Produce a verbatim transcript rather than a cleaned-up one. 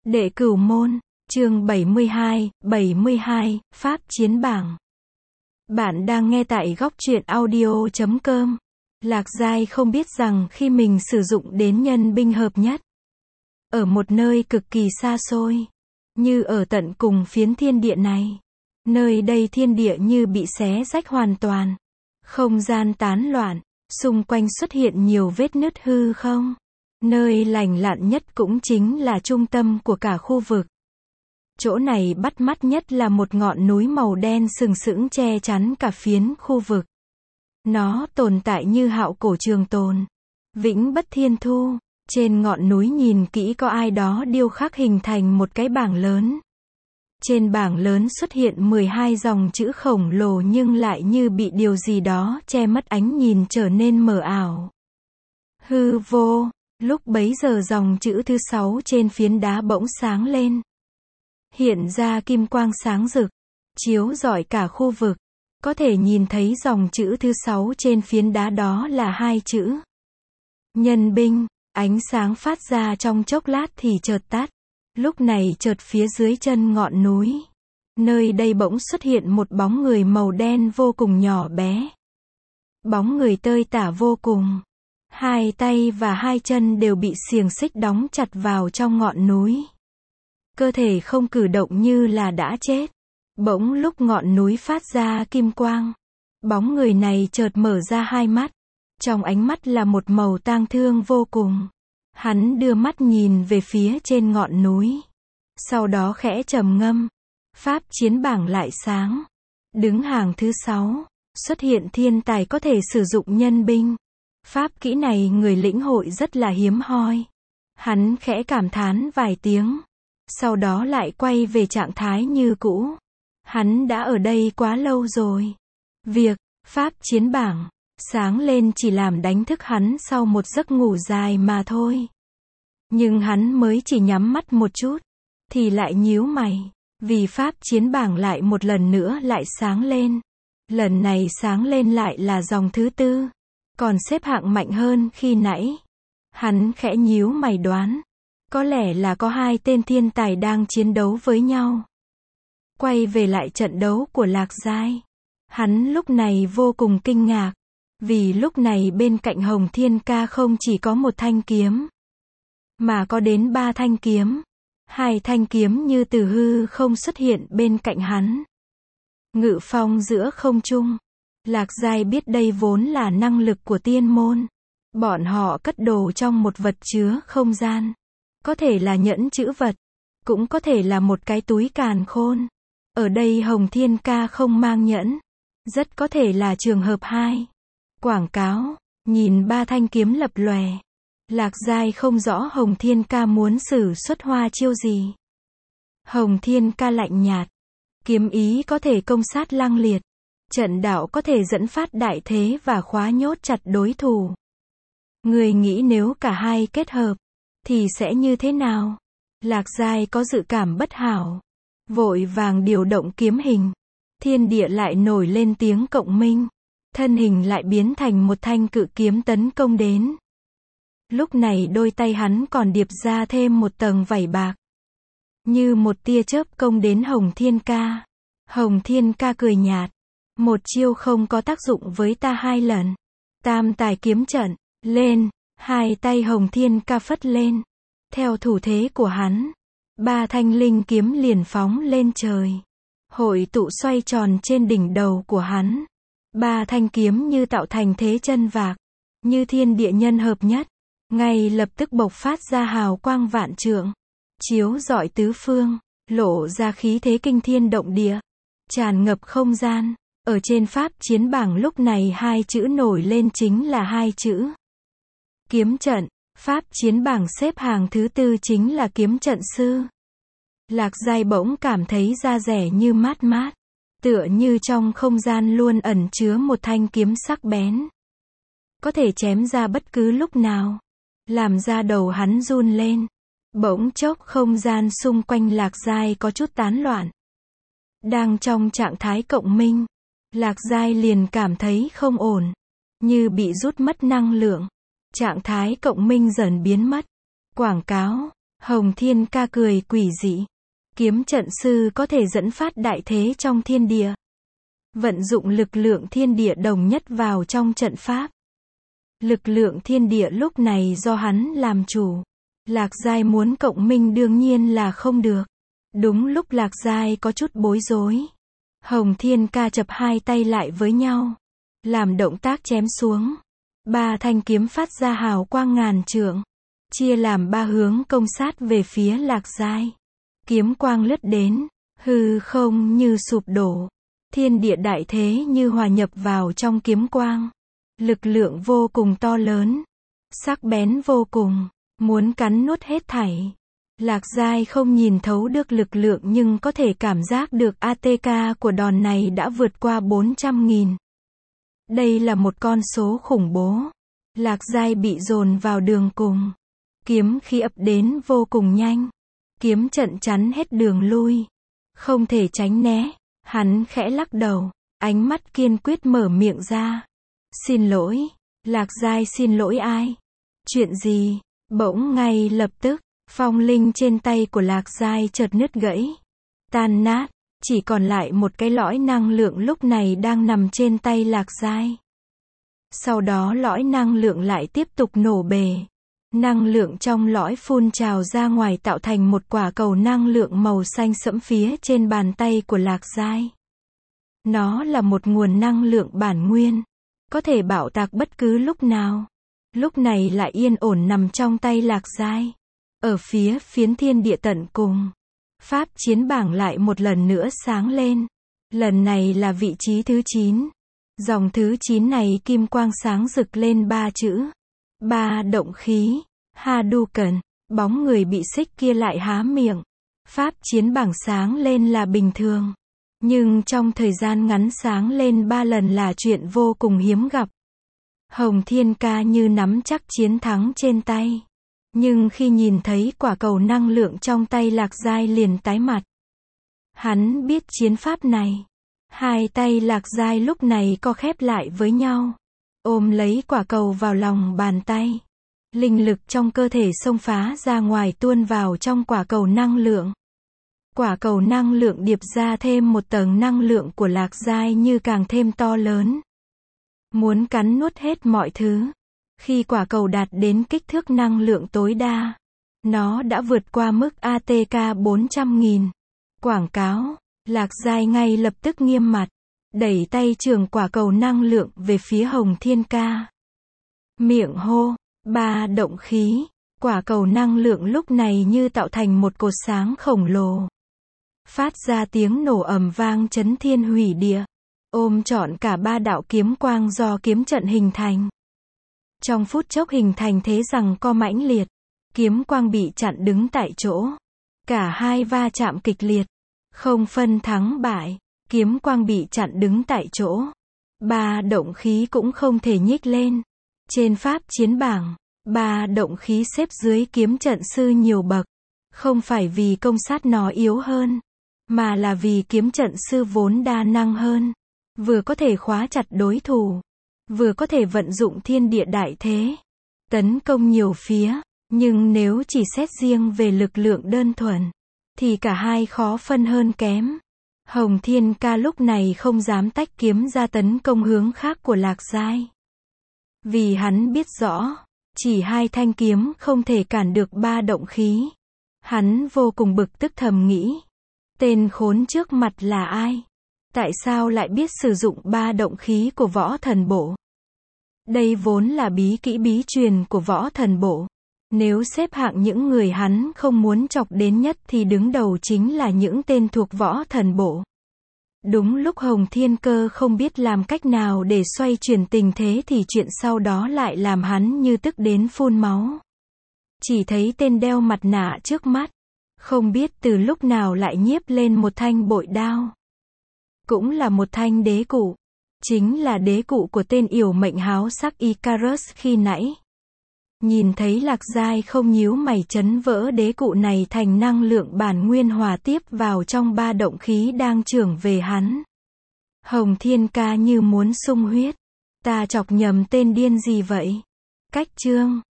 Đệ Cửu Môn, chương bảy mươi hai, bảy mươi hai, Pháp Chiến Bảng. Bạn đang nghe tại góc truyện audio chấm com. Lạc Giai không biết rằng khi mình sử dụng đến nhân binh hợp nhất, ở một nơi cực kỳ xa xôi, như ở tận cùng phiến thiên địa này, nơi đây thiên địa như bị xé rách hoàn toàn, không gian tán loạn, xung quanh xuất hiện nhiều vết nứt hư không. Nơi lành lặn nhất cũng chính là trung tâm của cả khu vực. Chỗ này bắt mắt nhất là một ngọn núi màu đen sừng sững che chắn cả phiến khu vực. Nó tồn tại như hạo cổ trường tồn, vĩnh bất thiên thu. Trên ngọn núi nhìn kỹ có ai đó điêu khắc hình thành một cái bảng lớn. Trên bảng lớn xuất hiện mười hai dòng chữ khổng lồ nhưng lại như bị điều gì đó che mất ánh nhìn trở nên mờ ảo. Hư vô. Lúc bấy giờ dòng chữ thứ sáu trên phiến đá bỗng sáng lên. Hiện ra kim quang sáng rực, chiếu rọi cả khu vực. Có thể nhìn thấy dòng chữ thứ sáu trên phiến đá đó là hai chữ. Nhân binh, ánh sáng phát ra trong chốc lát thì chợt tắt. Lúc này chợt phía dưới chân ngọn núi. Nơi đây bỗng xuất hiện một bóng người màu đen vô cùng nhỏ bé. Bóng người tơi tả vô cùng. Hai tay và hai chân đều bị xiềng xích đóng chặt vào trong ngọn núi. Cơ thể không cử động như là đã chết. Bỗng lúc ngọn núi phát ra kim quang, bóng người này chợt mở ra hai mắt. Trong ánh mắt là một màu tang thương vô cùng. Hắn đưa mắt nhìn về phía trên ngọn núi. Sau đó khẽ trầm ngâm. Pháp chiến bảng lại sáng. Đứng hàng thứ sáu, xuất hiện thiên tài có thể sử dụng nhân binh. Pháp kỹ này người lĩnh hội rất là hiếm hoi. Hắn khẽ cảm thán vài tiếng. Sau đó lại quay về trạng thái như cũ. Hắn đã ở đây quá lâu rồi. Việc, Pháp chiến bảng, sáng lên chỉ làm đánh thức hắn sau một giấc ngủ dài mà thôi. Nhưng hắn mới chỉ nhắm mắt một chút, thì lại nhíu mày. Vì Pháp chiến bảng lại một lần nữa lại sáng lên. Lần này sáng lên lại là dòng thứ tư. Còn xếp hạng mạnh hơn khi nãy. Hắn khẽ nhíu mày đoán. Có lẽ là có hai tên thiên tài đang chiến đấu với nhau. Quay về lại trận đấu của Lạc Giai. Hắn lúc này vô cùng kinh ngạc. Vì lúc này bên cạnh Hồng Thiên Ca không chỉ có một thanh kiếm. Mà có đến ba thanh kiếm. Hai thanh kiếm như từ hư không xuất hiện bên cạnh hắn. Ngự phong giữa không trung. Lạc Giai biết đây vốn là năng lực của tiên môn. Bọn họ cất đồ trong một vật chứa không gian. Có thể là nhẫn trữ vật. Cũng có thể là một cái túi càn khôn. Ở đây Hồng Thiên Ca không mang nhẫn. Rất có thể là trường hợp hai. Quảng cáo. Nhìn ba thanh kiếm lập lòe. Lạc Giai không rõ Hồng Thiên Ca muốn sử xuất hoa chiêu gì. Hồng Thiên Ca lạnh nhạt. Kiếm ý có thể công sát lăng liệt. Trận đạo có thể dẫn phát đại thế và khóa nhốt chặt đối thủ. Người nghĩ nếu cả hai kết hợp, thì sẽ như thế nào? Lạc Giai có dự cảm bất hảo. Vội vàng điều động kiếm hình. Thiên địa lại nổi lên tiếng cộng minh. Thân hình lại biến thành một thanh cự kiếm tấn công đến. Lúc này đôi tay hắn còn điệp ra thêm một tầng vảy bạc. Như một tia chớp công đến Hồng Thiên Ca. Hồng Thiên Ca cười nhạt. Một chiêu không có tác dụng với ta hai lần. Tam tài kiếm trận, lên, hai tay Hồng Thiên Ca phất lên. Theo thủ thế của hắn, ba thanh linh kiếm liền phóng lên trời. Hội tụ xoay tròn trên đỉnh đầu của hắn. Ba thanh kiếm như tạo thành thế chân vạc, như thiên địa nhân hợp nhất. Ngay lập tức bộc phát ra hào quang vạn trượng. Chiếu rọi tứ phương, lộ ra khí thế kinh thiên động địa. Tràn ngập không gian. Ở trên Pháp chiến bảng lúc này hai chữ nổi lên chính là hai chữ. Kiếm trận. Pháp chiến bảng xếp hàng thứ tư chính là kiếm trận sư. Lạc Giai bỗng cảm thấy da rẻ như mát mát. Tựa như trong không gian luôn ẩn chứa một thanh kiếm sắc bén. Có thể chém ra bất cứ lúc nào. Làm da đầu hắn run lên. Bỗng chốc không gian xung quanh Lạc Giai có chút tán loạn. Đang trong trạng thái cộng minh. Lạc Giai liền cảm thấy không ổn. Như bị rút mất năng lượng. Trạng thái cộng minh dần biến mất. Quảng cáo. Hồng Thiên Ca cười quỷ dị. Kiếm trận sư có thể dẫn phát đại thế trong thiên địa. Vận dụng lực lượng thiên địa đồng nhất vào trong trận pháp. Lực lượng thiên địa lúc này do hắn làm chủ. Lạc Giai muốn cộng minh đương nhiên là không được. Đúng lúc Lạc Giai có chút bối rối. Hồng Thiên Ca chập hai tay lại với nhau. Làm động tác chém xuống. Ba thanh kiếm phát ra hào quang ngàn trượng. Chia làm ba hướng công sát về phía Lạc Giai. Kiếm quang lướt đến. Hư không như sụp đổ. Thiên địa đại thế như hòa nhập vào trong kiếm quang. Lực lượng vô cùng to lớn. Sắc bén vô cùng. Muốn cắn nuốt hết thảy. Lạc Giai không nhìn thấu được lực lượng nhưng có thể cảm giác được a tê ca của đòn này đã vượt qua bốn trăm nghìn. Đây là một con số khủng bố. Lạc Giai bị dồn vào đường cùng. Kiếm khí ập đến vô cùng nhanh. Kiếm trận chắn hết đường lui. Không thể tránh né. Hắn khẽ lắc đầu. Ánh mắt kiên quyết mở miệng ra. Xin lỗi. Lạc Giai xin lỗi ai? Chuyện gì? Bỗng ngay lập tức. Phong linh trên tay của Lạc Giai chợt nứt gãy. Tan nát. Chỉ còn lại một cái lõi năng lượng lúc này đang nằm trên tay Lạc Giai. Sau đó lõi năng lượng lại tiếp tục nổ bể. Năng lượng trong lõi phun trào ra ngoài tạo thành một quả cầu năng lượng màu xanh sẫm phía trên bàn tay của Lạc Giai. Nó là một nguồn năng lượng bản nguyên. Có thể bạo tạc bất cứ lúc nào. Lúc này lại yên ổn nằm trong tay Lạc Giai. Ở phía phiến thiên địa tận cùng. Pháp chiến bảng lại một lần nữa sáng lên. Lần này là vị trí thứ chín. Dòng thứ chín này kim quang sáng rực lên ba chữ. Ba động khí. Hadouken. Bóng người bị xích kia lại há miệng. Pháp chiến bảng sáng lên là bình thường. Nhưng trong thời gian ngắn sáng lên ba lần là chuyện vô cùng hiếm gặp. Hồng Thiên Ca như nắm chắc chiến thắng trên tay. Nhưng khi nhìn thấy quả cầu năng lượng trong tay Lạc Giai liền tái mặt. Hắn biết chiến pháp này. Hai tay Lạc Giai lúc này co khép lại với nhau. Ôm lấy quả cầu vào lòng bàn tay. Linh lực trong cơ thể xông phá ra ngoài tuôn vào trong quả cầu năng lượng. Quả cầu năng lượng điệp ra thêm một tầng năng lượng của Lạc Giai như càng thêm to lớn. Muốn cắn nuốt hết mọi thứ. Khi quả cầu đạt đến kích thước năng lượng tối đa, nó đã vượt qua mức a tê ca bốn trăm nghìn. Quảng cáo, Lạc Giai ngay lập tức nghiêm mặt, đẩy tay trường quả cầu năng lượng về phía Hồng Thiên Ca. Miệng hô, ba động khí, quả cầu năng lượng lúc này như tạo thành một cột sáng khổng lồ. Phát ra tiếng nổ ầm vang chấn thiên hủy địa, ôm trọn cả ba đạo kiếm quang do kiếm trận hình thành. Trong phút chốc hình thành thế giằng co mãnh liệt, kiếm quang bị chặn đứng tại chỗ. Cả hai va chạm kịch liệt, không phân thắng bại, kiếm quang bị chặn đứng tại chỗ. Ba động khí cũng không thể nhích lên. Trên pháp chiến bảng, ba động khí xếp dưới kiếm trận sư nhiều bậc. Không phải vì công sát nó yếu hơn, mà là vì kiếm trận sư vốn đa năng hơn. Vừa có thể khóa chặt đối thủ, vừa có thể vận dụng thiên địa đại thế, tấn công nhiều phía. Nhưng nếu chỉ xét riêng về lực lượng đơn thuần, thì cả hai khó phân hơn kém. Hồng Thiên Ca lúc này không dám tách kiếm ra tấn công hướng khác của Lạc Giai. Vì hắn biết rõ, chỉ hai thanh kiếm không thể cản được ba động khí. Hắn vô cùng bực tức thầm nghĩ. Tên khốn trước mặt là ai? Tại sao lại biết sử dụng ba động khí của võ thần bộ? Đây vốn là bí kỹ bí truyền của võ thần bộ. Nếu xếp hạng những người hắn không muốn chọc đến nhất thì đứng đầu chính là những tên thuộc võ thần bộ. Đúng lúc Hồng Thiên Cơ không biết làm cách nào để xoay chuyển tình thế thì chuyện sau đó lại làm hắn như tức đến phun máu. Chỉ thấy tên đeo mặt nạ trước mắt, không biết từ lúc nào lại nhiếp lên một thanh bội đao. Cũng là một thanh đế cụ. Chính là đế cụ của tên yểu mệnh háo sắc Icarus khi nãy. Nhìn thấy Lạc Giai không nhíu mày chấn vỡ đế cụ này thành năng lượng bản nguyên hòa tiếp vào trong ba động khí đang trưởng về hắn. Hồng Thiên Ca như muốn sung huyết. Ta chọc nhầm tên điên gì vậy? Cách chương